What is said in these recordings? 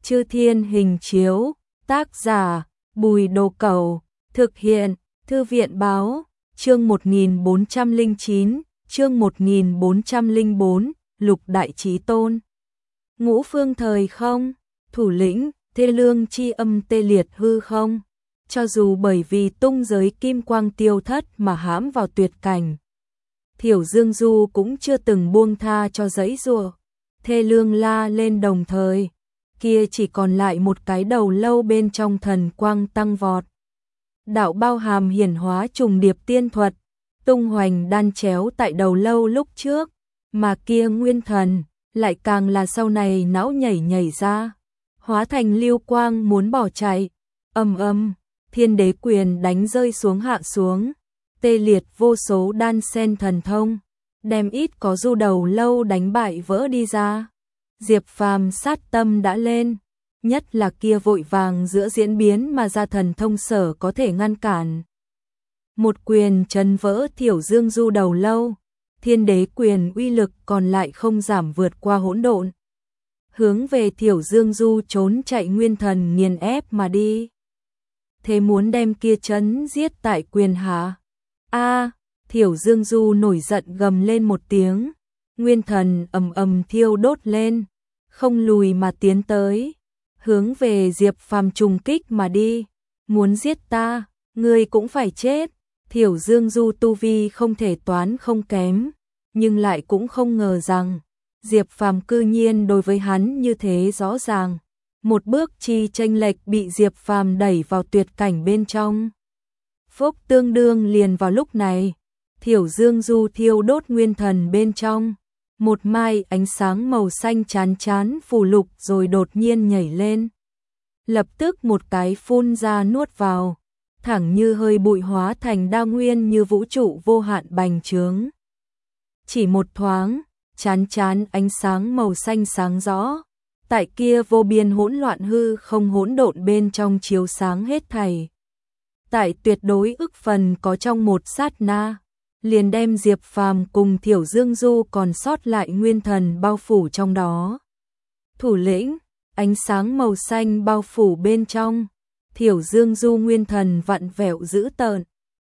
Chư Thiên Hình Chiếu, tác giả Bùi Đồ Cẩu, thực hiện Thư viện Báo, chương 1409, chương 1404, Lục Đại Chí Tôn. Ngũ phương thời không, thủ lĩnh, thê lương chi âm tê liệt hư không. Cho dù bởi vì tung giới kim quang tiêu thất mà hãm vào tuyệt cảnh, Thiểu Dương Du cũng chưa từng buông tha cho giãy giụa. Thê lương la lên đồng thời, kia chỉ còn lại một cái đầu lâu bên trong thần quang tăng vọt. Đạo bao hàm hiển hóa trùng điệp tiên thuật, tung hoành đan chéo tại đầu lâu lúc trước, mà kia nguyên thần lại càng là sau này não nhảy ra, hóa thành lưu quang muốn bỏ chạy. Ầm, thiên đế quyền đánh rơi xuống hạ xuống, tê liệt vô số đan sen thần thông, đem ít có du đầu lâu đánh bại vỡ đi ra. Diệp Phàm sát tâm đã lên, nhất là kia vội vàng giữa diễn biến mà ra thần thông sở có thể ngăn cản. Một quyền chấn vỡ Thiểu Dương Du đầu lâu, thiên đế quyền uy lực còn lại không giảm vượt qua hỗn độn, hướng về Thiểu Dương Du trốn chạy nguyên thần nghiền ép mà đi. Thế muốn đem kia chấn giết tại quyền hạ. Thiểu Dương Du nổi giận gầm lên một tiếng, nguyên thần ầm thiêu đốt lên, không lùi mà tiến tới, hướng về Diệp Phàm trùng kích mà đi. Muốn giết ta, ngươi cũng phải chết. Thiểu Dương Du tu vi không thể toán không kém, nhưng lại cũng không ngờ rằng Diệp Phàm cư nhiên đối với hắn như thế rõ ràng. Một bước chi chênh lệch bị Diệp Phàm đẩy vào tuyệt cảnh bên trong. Phốc tương đương liền vào lúc này, Thiểu Dương Du thiêu đốt nguyên thần bên trong, một mai ánh sáng màu xanh chán phù lục rồi đột nhiên nhảy lên. Lập tức một cái phun ra nuốt vào, thẳng như hơi bụi hóa thành đa nguyên như vũ trụ vô hạn bành trướng. Chỉ một thoáng, chán ánh sáng màu xanh sáng rõ, tại kia vô biên hỗn loạn hư không hỗn độn bên trong chiếu sáng hết thảy. Tại tuyệt đối ức phần có trong một sát na, liền đem Diệp Phàm cùng Thiểu Dương Du còn sót lại nguyên thần bao phủ trong đó. Thủ lĩnh, ánh sáng màu xanh bao phủ bên trong, Thiểu Dương Du nguyên thần vặn vẹo dữ tợn.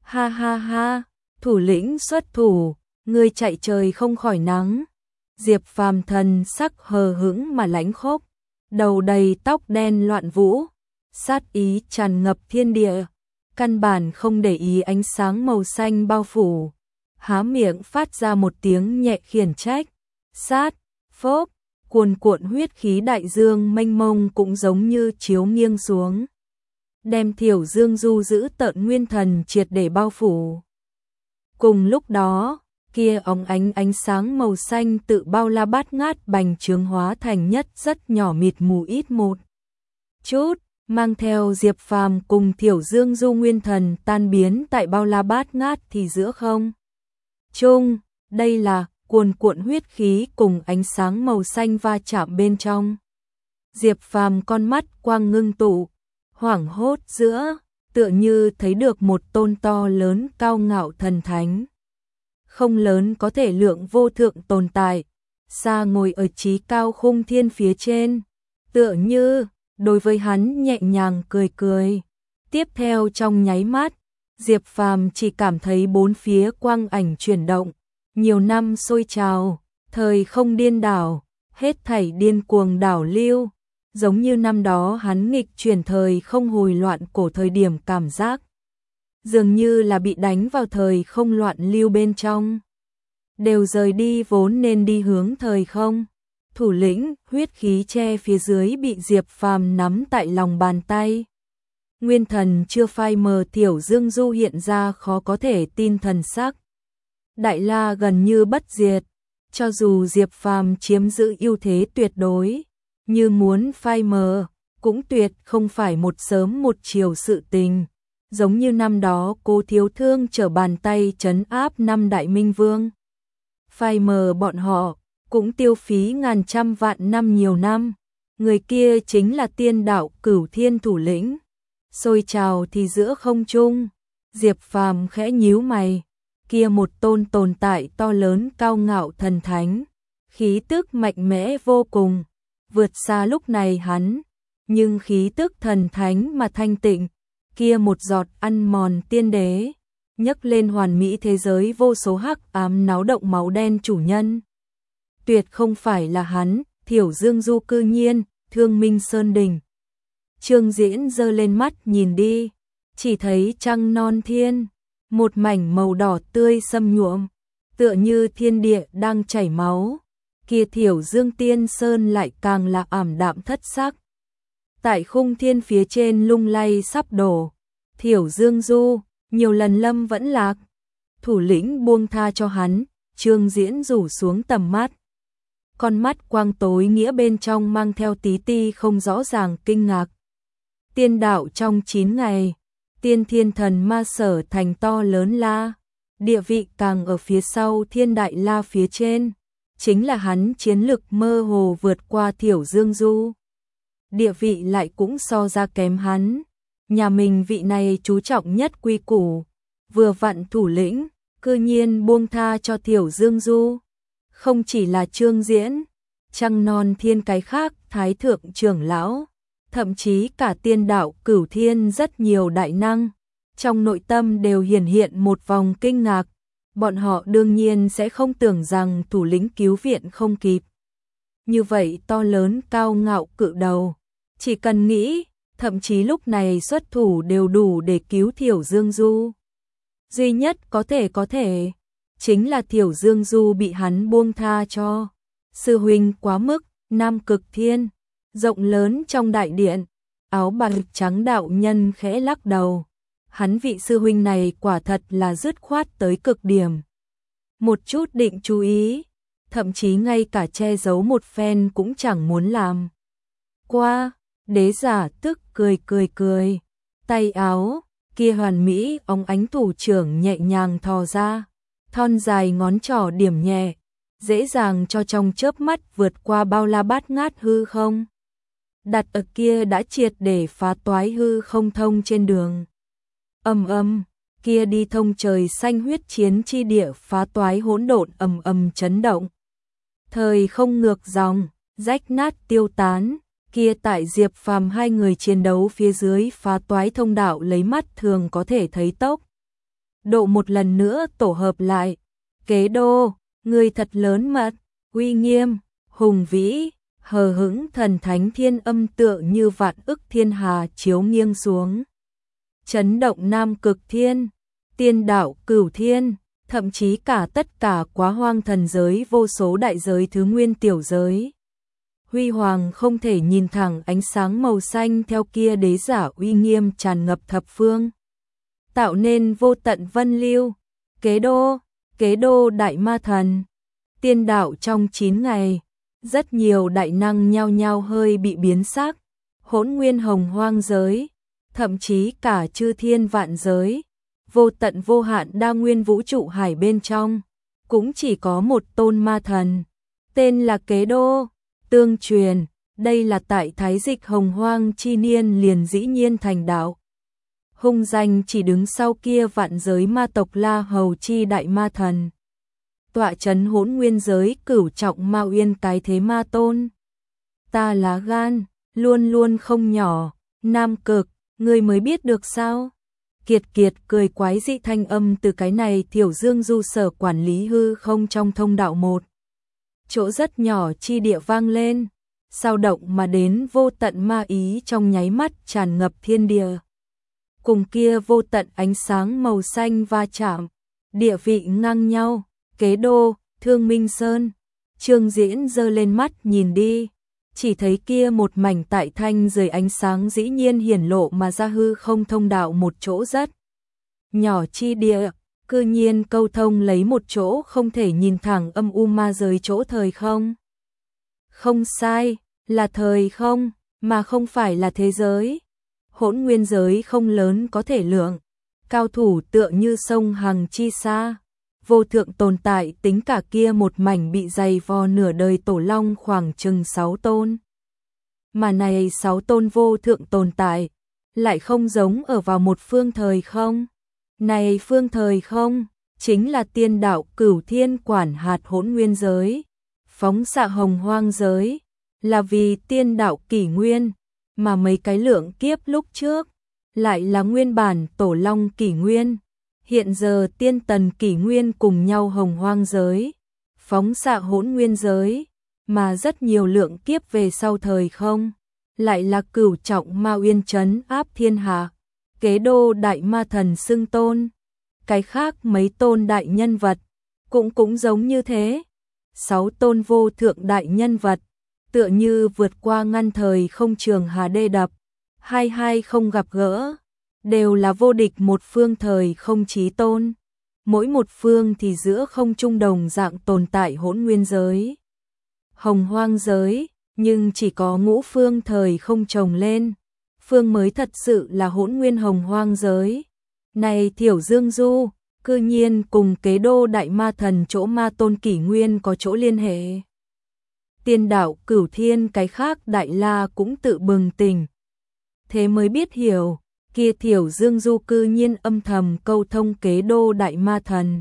Ha, thủ lĩnh xuất thủ, ngươi chạy trời không khỏi nắng. Diệp Phàm thần sắc hờ hững mà lãnh khốc, đầu đầy tóc đen loạn vũ, sát ý tràn ngập thiên địa, căn bản không để ý ánh sáng màu xanh bao phủ, há miệng phát ra một tiếng nhẹ khiển trách. Sát, phốp, cuồn huyết khí đại dương mênh mông cũng giống như chiếu nghiêng xuống, đem Thiểu Dương Du giữ tợn nguyên thần triệt để bao phủ. Cùng lúc đó, kia óng ánh sáng màu xanh tự bao la bát ngát bành trướng hóa thành nhất rất nhỏ mịt mù ít một chút, mang theo Diệp Phàm cùng Thiểu Dương Du nguyên thần tan biến tại bao la bát ngát thì giữa không trung. Đây là cuồn huyết khí cùng ánh sáng màu xanh va chạm bên trong. Diệp Phàm con mắt quang ngưng tụ, hoảng hốt giữa, tựa như thấy được một tôn to lớn cao ngạo thần thánh. Không lớn có thể lượng vô thượng tồn tại, xa ngồi ở chí cao khung thiên phía trên, tựa như đối với hắn nhẹ nhàng cười. Tiếp theo trong nháy mắt, Diệp Phàm chỉ cảm thấy bốn phía quang ảnh chuyển động, nhiều năm sôi trào, thời không điên đảo, hết thảy điên cuồng đảo lưu, giống như năm đó hắn nghịch chuyển thời không hồi loạn cổ thời điểm cảm giác, dường như là bị đánh vào thời không loạn lưu bên trong, đều rời đi vốn nên đi hướng thời không. Thủ lĩnh, huyết khí che phía dưới bị Diệp Phàm nắm tại lòng bàn tay. Nguyên thần chưa phai mờ Thiểu Dương Du hiện ra khó có thể tin thần sắc. Đại la gần như bất diệt, cho dù Diệp Phàm chiếm giữ ưu thế tuyệt đối, như muốn phai mờ, cũng tuyệt không phải một sớm một chiều sự tình. Giống như năm đó Cố Thiếu Thương trở bàn tay trấn áp năm đại minh vương. Phai mờ bọn họ, cũng tiêu phí ngàn trăm vạn năm nhiều năm. Người kia chính là tiên đạo Cửu Thiên thủ lĩnh. Sôi trào thì giữa không trung, Diệp Phàm khẽ nhíu mày, kia một tôn tồn tại to lớn cao ngạo thần thánh, khí tức mạnh mẽ vô cùng, vượt xa lúc này hắn, nhưng khí tức thần thánh mà thanh tịnh, kia một giọt ăn mòn tiên đế, nhấc lên hoàn mỹ thế giới vô số hắc ám náo động máu đen chủ nhân. Tuyệt không phải là hắn, Thiểu Dương Du cư nhiên, Thương Minh Sơn Đình. Trương Diễn giơ lên mắt nhìn đi, chỉ thấy trăng non thiên, một mảnh màu đỏ tươi sâm nhuộm, tựa như thiên địa đang chảy máu. Kia Thiểu Dương Tiên Sơn lại càng là ảm đạm thất sắc. Tại khung thiên phía trên lung lay sắp đổ, Thiểu Dương Du, nhiều lần lâm vẫn lạc. Thủ lĩnh buông tha cho hắn, Trương Diễn rủ xuống tầm mắt. Con mắt quang tối nghĩa bên trong mang theo tí ti không rõ ràng kinh ngạc. Tiên đạo trong 9 ngày, tiên thiên thần ma sở thành to lớn la, địa vị càng ở phía sau thiên đại la phía trên, chính là hắn chiến lực mơ hồ vượt qua Thiểu Dương Du. Địa vị lại cũng so ra kém hắn, nhà mình vị này chú trọng nhất quy củ, vừa vặn thủ lĩnh, cư nhiên buông tha cho Thiểu Dương Du. Không chỉ là Trương Diễn, trăng non thiên cái khác thái thượng trưởng lão, thậm chí cả tiên đạo Cửu Thiên rất nhiều đại năng, trong nội tâm đều hiển hiện một vòng kinh ngạc, bọn họ đương nhiên sẽ không tưởng rằng thủ lĩnh cứu viện không kịp. Như vậy to lớn cao ngạo cự đầu, chỉ cần nghĩ, thậm chí lúc này xuất thủ đều đủ để cứu Thiểu Dương Du. Duy nhất có thể, chính là Thiểu Dương Du bị hắn buông tha cho. Sư huynh quá mức, Nam Cực Thiên, rộng lớn trong đại điện, áo bào trắng đạo nhân khẽ lắc đầu. Hắn vị sư huynh này quả thật là dứt khoát tới cực điểm. Một chút định chú ý, thậm chí ngay cả che giấu một phen cũng chẳng muốn làm. Qua, đế giả tức cười, tay áo, kia hoàn mỹ óng ánh thủ trưởng nhẹ nhàng thò ra, thon dài ngón trỏ điểm nhẹ, dễ dàng cho trong chớp mắt vượt qua bao la bát ngát hư không. Đặt ở kia đã triệt để phá toái hư không thông trên đường. Ầm, kia đi thông trời xanh huyết chiến chi địa phá toái hỗn độn ầm chấn động. Thời không ngược dòng, rách nát tiêu tán, kia tại Diệp Phàm hai người chiến đấu phía dưới phá toái thông đạo lấy mắt thường có thể thấy tốc độ một lần nữa tổ hợp lại. Kế Đô, người thật lớn mật, uy nghiêm, hùng vĩ, hờ hững thần thánh thiên âm tựa như vạn ức thiên hà chiếu nghiêng xuống. Chấn động Nam Cực Thiên, tiên đạo Cửu Thiên, thậm chí cả tất cả quá hoang thần giới vô số đại giới thứ nguyên tiểu giới. Huy hoàng không thể nhìn thẳng ánh sáng màu xanh theo kia đế giả uy nghiêm tràn ngập thập phương. Tạo nên vô tận vân lưu, kế đô đại ma thần. Tiên đạo trong 9 ngày, rất nhiều đại năng nhao nhao hơi bị biến sắc, hỗn nguyên hồng hoang giới, thậm chí cả chư thiên vạn giới, vô tận vô hạn đa nguyên vũ trụ hải bên trong, cũng chỉ có một tôn ma thần, tên là Kế Đô. Tương truyền, đây là tại thái dịch hồng hoang chi niên liền dĩ nhiên thành đạo. Hung danh chỉ đứng sau kia vạn giới ma tộc La Hầu chi đại ma thần. Tọa trấn hỗn nguyên giới cửu trọng ma uyên cái thế ma tôn. Ta lá gan, luôn luôn không nhỏ, Nam Cực, ngươi mới biết được sao? Kiệt cười quái dị thanh âm từ cái này Thiểu Dương Du sở quản lý hư không trong thông đạo một. Chỗ rất nhỏ chi địa vang lên, sao động mà đến vô tận ma ý trong nháy mắt tràn ngập thiên địa. Cùng kia vô tận ánh sáng màu xanh va chạm, địa vị ngang nhau, Kế Đô, Thương Minh Sơn. Trương Diễn giơ lên mắt nhìn đi, chỉ thấy kia một mảnh tại thanh dưới ánh sáng dĩ nhiên hiển lộ mà ra hư không thông đạo một chỗ rất nhỏ chi địa. Cư nhiên câu thông lấy một chỗ không thể nhìn thẳng âm u ma giới chỗ thời không. Không sai, là thời không, mà không phải là thế giới. Hỗn nguyên giới không lớn có thể lượng, cao thủ tựa như sông Hằng chi xa. Vô thượng tồn tại tính cả kia một mảnh bị dày vò nửa đời tổ long khoảng chừng 6 tôn. Mà này 6 tôn vô thượng tồn tại, lại không giống ở vào một phương thời không. Này phương thời không, chính là tiên đạo Cửu Thiên quản hạt hỗn nguyên giới, phóng xạ hồng hoang giới, là vì tiên đạo kỷ nguyên, mà mấy cái lượng kiếp lúc trước lại là nguyên bản tổ long kỷ nguyên. Hiện giờ tiên tần kỷ nguyên cùng nhau hồng hoang giới, phóng xạ hỗn nguyên giới, mà rất nhiều lượng kiếp về sau thời không, lại là cửu trọng ma uyên trấn áp thiên hạ, kế đô đại ma thần xưng tôn. Cái khác mấy tôn đại nhân vật cũng giống như thế. 6 tôn vô thượng đại nhân vật, tựa như vượt qua ngăn thời không trường hà đê đập, hai không gặp gỡ, đều là vô địch một phương thời không chí tôn. Mỗi một phương thì giữa không trung đồng dạng tồn tại hỗn nguyên giới, hồng hoang giới, nhưng chỉ có ngũ phương thời không chồng lên, phương mới thật sự là hỗn nguyên hồng hoang giới. Này Thiểu Dương Du, cư nhiên cùng kế đô đại ma thần chỗ ma tôn kỷ nguyên có chỗ liên hệ. Tiên đạo Cửu Thiên cái khác Đại La cũng tự bừng tỉnh. Thế mới biết hiểu, kia Thiểu Dương Du cư nhiên âm thầm câu thông kế đô đại ma thần.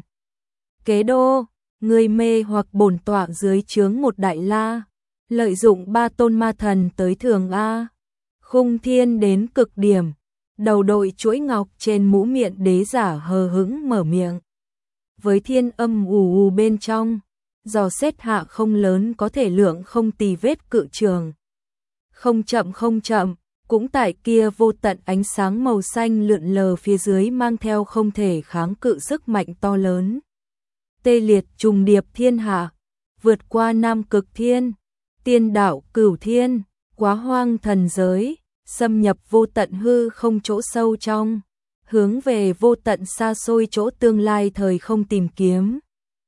Kế đô, người mê hoặc bổn tọa dưới trướng một Đại La, lợi dụng 3 tôn ma thần tới thường A. Khung Thiên đến cực điểm, đầu đội chuỗi ngọc trên mũ miệng đế giả hờ hững mở miệng. Với thiên âm ù bên trong, dò xét hạ không lớn có thể lượng không tì vết cự trường. Không chậm, cũng tại kia vô tận ánh sáng màu xanh lượn lờ phía dưới mang theo không thể kháng cự sức mạnh to lớn. Tê liệt trùng điệp thiên hạ, vượt qua Nam Cực Thiên, tiên đạo Cửu Thiên, quá hoang thần giới, xâm nhập vô tận hư không chỗ sâu trong, hướng về vô tận xa xôi chỗ tương lai thời không tìm kiếm.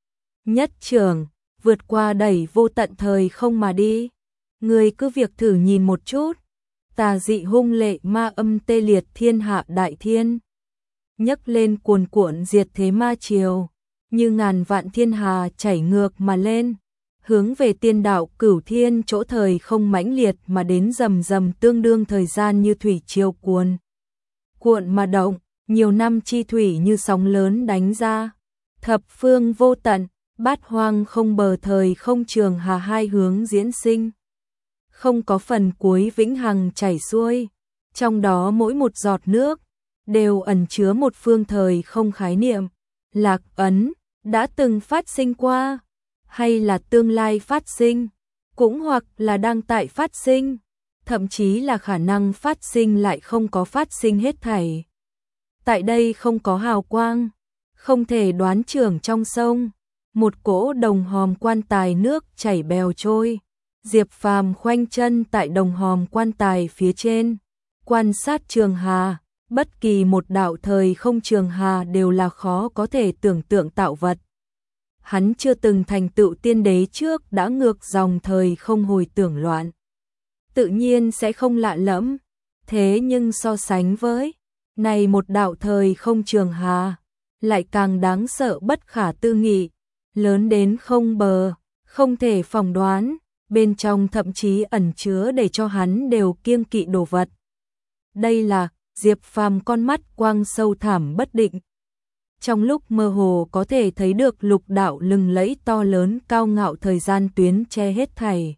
Nhất trường, vượt qua đẩy vô tận thời không mà đi. Người cứ việc thử nhìn một chút, tà dị hung lệ ma âm tê liệt thiên hạ đại thiên, nhấc lên cuồn cuộn diệt thế ma triều, như ngàn vạn thiên hà chảy ngược mà lên, hướng về tiên đạo Cửu Thiên chỗ thời không mãnh liệt mà đến rầm rầm tương đương thời gian như thủy triều cuộn mà động, nhiều năm chi thủy như sóng lớn đánh ra, thập phương vô tận, bát hoang không bờ thời không trường hà hai hướng diễn sinh. Không có phần cuối vĩnh hằng chảy xuôi, trong đó mỗi một giọt nước đều ẩn chứa một phương thời không khái niệm, lạc ấn đã từng phát sinh qua, hay là tương lai phát sinh, cũng hoặc là đang tại phát sinh, thậm chí là khả năng phát sinh lại không có phát sinh hết thảy. Tại đây không có hào quang, không thể đoán trưởng trong sông, một cỗ đồng hòm quan tài nước chảy bèo trôi. Diệp Phàm khoanh chân tại đồng hòm quan tài phía trên, quan sát trường hà, bất kỳ một đạo thời không trường hà đều là khó có thể tưởng tượng tạo vật. Hắn chưa từng thành tựu tiên đế trước đã ngược dòng thời không hồi tưởng loạn, tự nhiên sẽ không lạ lẫm, thế nhưng so sánh với này một đạo thời không trường hà, lại càng đáng sợ bất khả tư nghị, lớn đến không bờ, không thể phỏng đoán. Bên trong thậm chí ẩn chứa để cho hắn đều kiêng kỵ đồ vật. Đây là Diệp Phàm con mắt quang sâu thẳm bất định. Trong lúc mơ hồ có thể thấy được lục đạo lừng lẫy to lớn cao ngạo thời gian tuyến che hết thảy.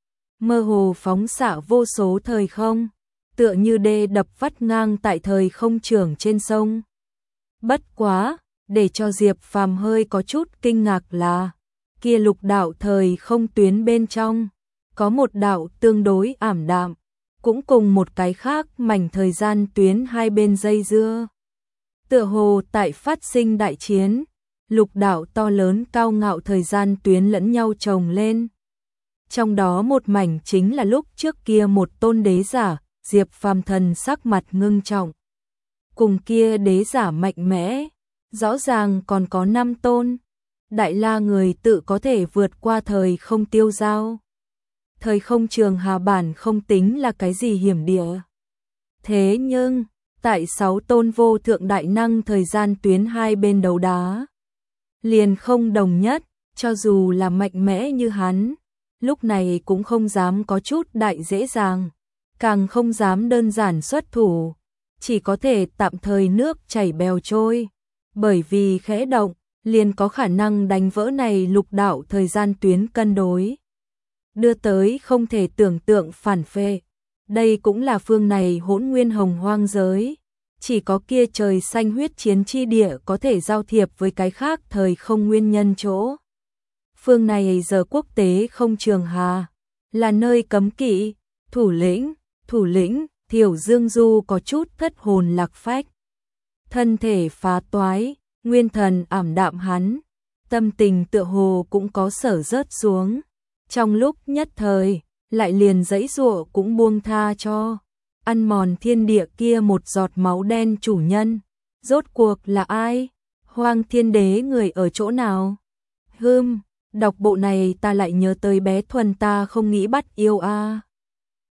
Mơ hồ phóng xạ vô số thời không, tựa như đê đập vắt ngang tại thời không trường trên sông. Bất quá, để cho Diệp Phàm hơi có chút kinh ngạc là kia lục đạo thời không tuyến bên trong, có một đạo tương đối ảm đạm, cũng cùng một cái khác mảnh thời gian tuyến hai bên dây dưa. Tựa hồ tại phát sinh đại chiến, lục đạo to lớn cao ngạo thời gian tuyến lẫn nhau chồng lên. Trong đó một mảnh chính là lúc trước kia một tôn đế giả, Diệp Phàm thần sắc mặt ngưng trọng. Cùng kia đế giả mạnh mẽ, rõ ràng còn có 5 tôn. Đại La người tự có thể vượt qua thời không tiêu dao. Thời không trường hà bản không tính là cái gì hiểm địa. Thế nhưng, tại 6 tôn vô thượng đại năng thời gian tuyến hai bên đấu đá, liền không đồng nhất, cho dù là mạnh mẽ như hắn, lúc này cũng không dám có chút đại dễ dàng, càng không dám đơn giản xuất thủ, chỉ có thể tạm thời nước chảy bèo trôi, bởi vì khẽ động, liền có khả năng đánh vỡ này lục đạo thời gian tuyến cân đối, đưa tới không thể tưởng tượng phản phệ. Đây cũng là phương này Hỗn Nguyên Hồng Hoang giới, chỉ có kia trời xanh huyết chiến chi địa có thể giao thiệp với cái khác thời không nguyên nhân chỗ. Phương này giờ quốc tế không trường hà, là nơi cấm kỵ, thủ lĩnh, Thiểu Dương Du có chút thất hồn lạc phách. Thân thể phá toái, nguyên thần ảm đạm hắn, tâm tình tựa hồ cũng có sở rớt xuống. Trong lúc nhất thời, lại liền giãy giụa cũng buông tha cho. Ăn mòn thiên địa kia một giọt máu đen chủ nhân. Rốt cuộc là ai? Hoang Thiên Đế người ở chỗ nào? Đọc bộ này ta lại nhớ tới bé Thuần ta không nghĩ bắt yêu a.